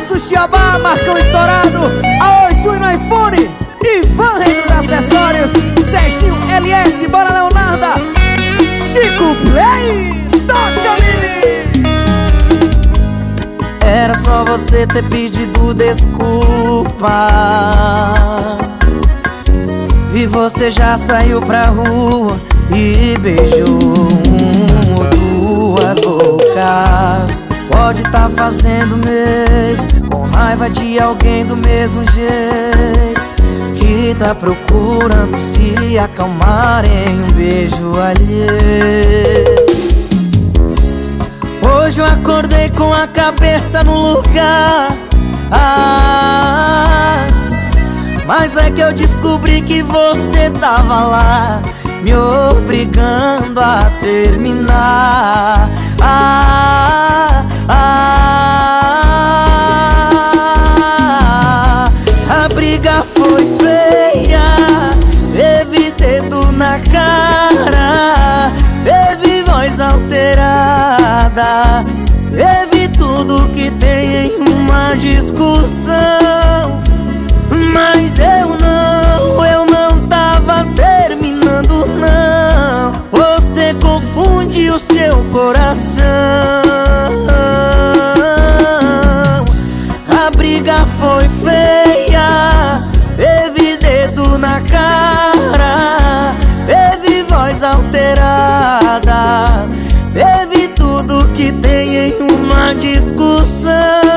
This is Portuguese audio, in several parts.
Abraço Chiabá, Marcão estourado. Aô, Júnior no iPhone, Ivan Rei dos acessórios, Serginho LS, bora Leonarda, Chico Play, toca menino. Era só você ter pedido desculpa e você já saiu pra rua e beijou duas bocas. Pode tá fazendo mesmo, com raiva de alguém do mesmo jeito, que tá procurando se acalmar em um beijo alheio. Hoje eu acordei com a cabeça no lugar, mas é que eu descobri que você tava lá, me obrigando a terminar. A briga foi feia, teve dedo na cara, teve voz alterada, teve tudo que tem em uma discussão. Mas eu não tava terminando não. Você confunde o seu coração. A briga foi feia, teve dedo na cara, teve voz alterada, teve tudo que tem em uma discussão.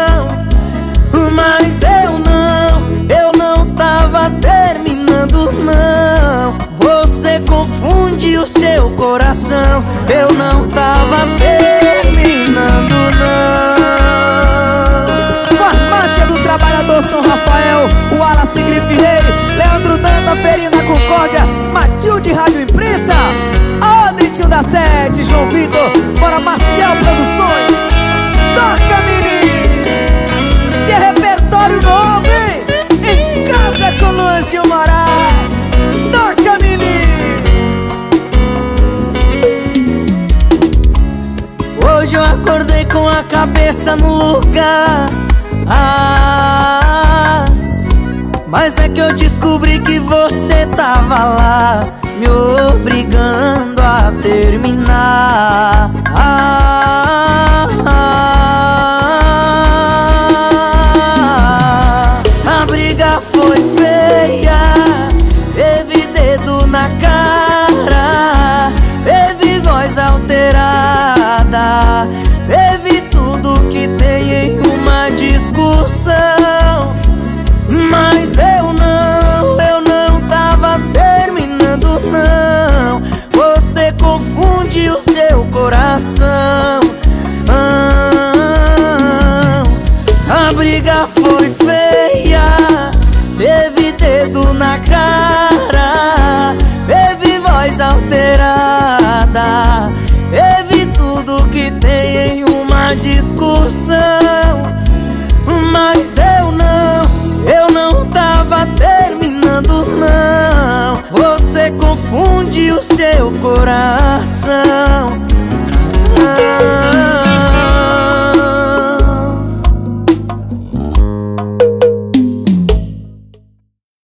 Mas eu não tava terminando não. Você confunde o seu coração. Eu não tava terminando não. Farmácia do Trabalhador São Rafael, o Wallace Grife Rei, Leandro Danta, Ferinha da Concórdia, Matilde Rádio Imprensa, a Dentinho da Sete, João Vitor, bora Marcial Produções, toca menino. Se é repertório novo, hein? Em casa com Luizinho Moraes, toca menino. Hoje eu acordei com a cabeça no lugar, mas é que eu descobri que você tava lá, me obrigando a terminar. A briga foi feia, teve dedo na cara, teve voz alterada, teve tudo que tem em uma discussão. Mas eu não tava terminando não. Você confunde o seu coração. A briga foi feia, teve dedo na cara, teve voz alterada, teve tudo que tem em uma discussão. Mas eu não tava terminando não. Você confunde o seu coração.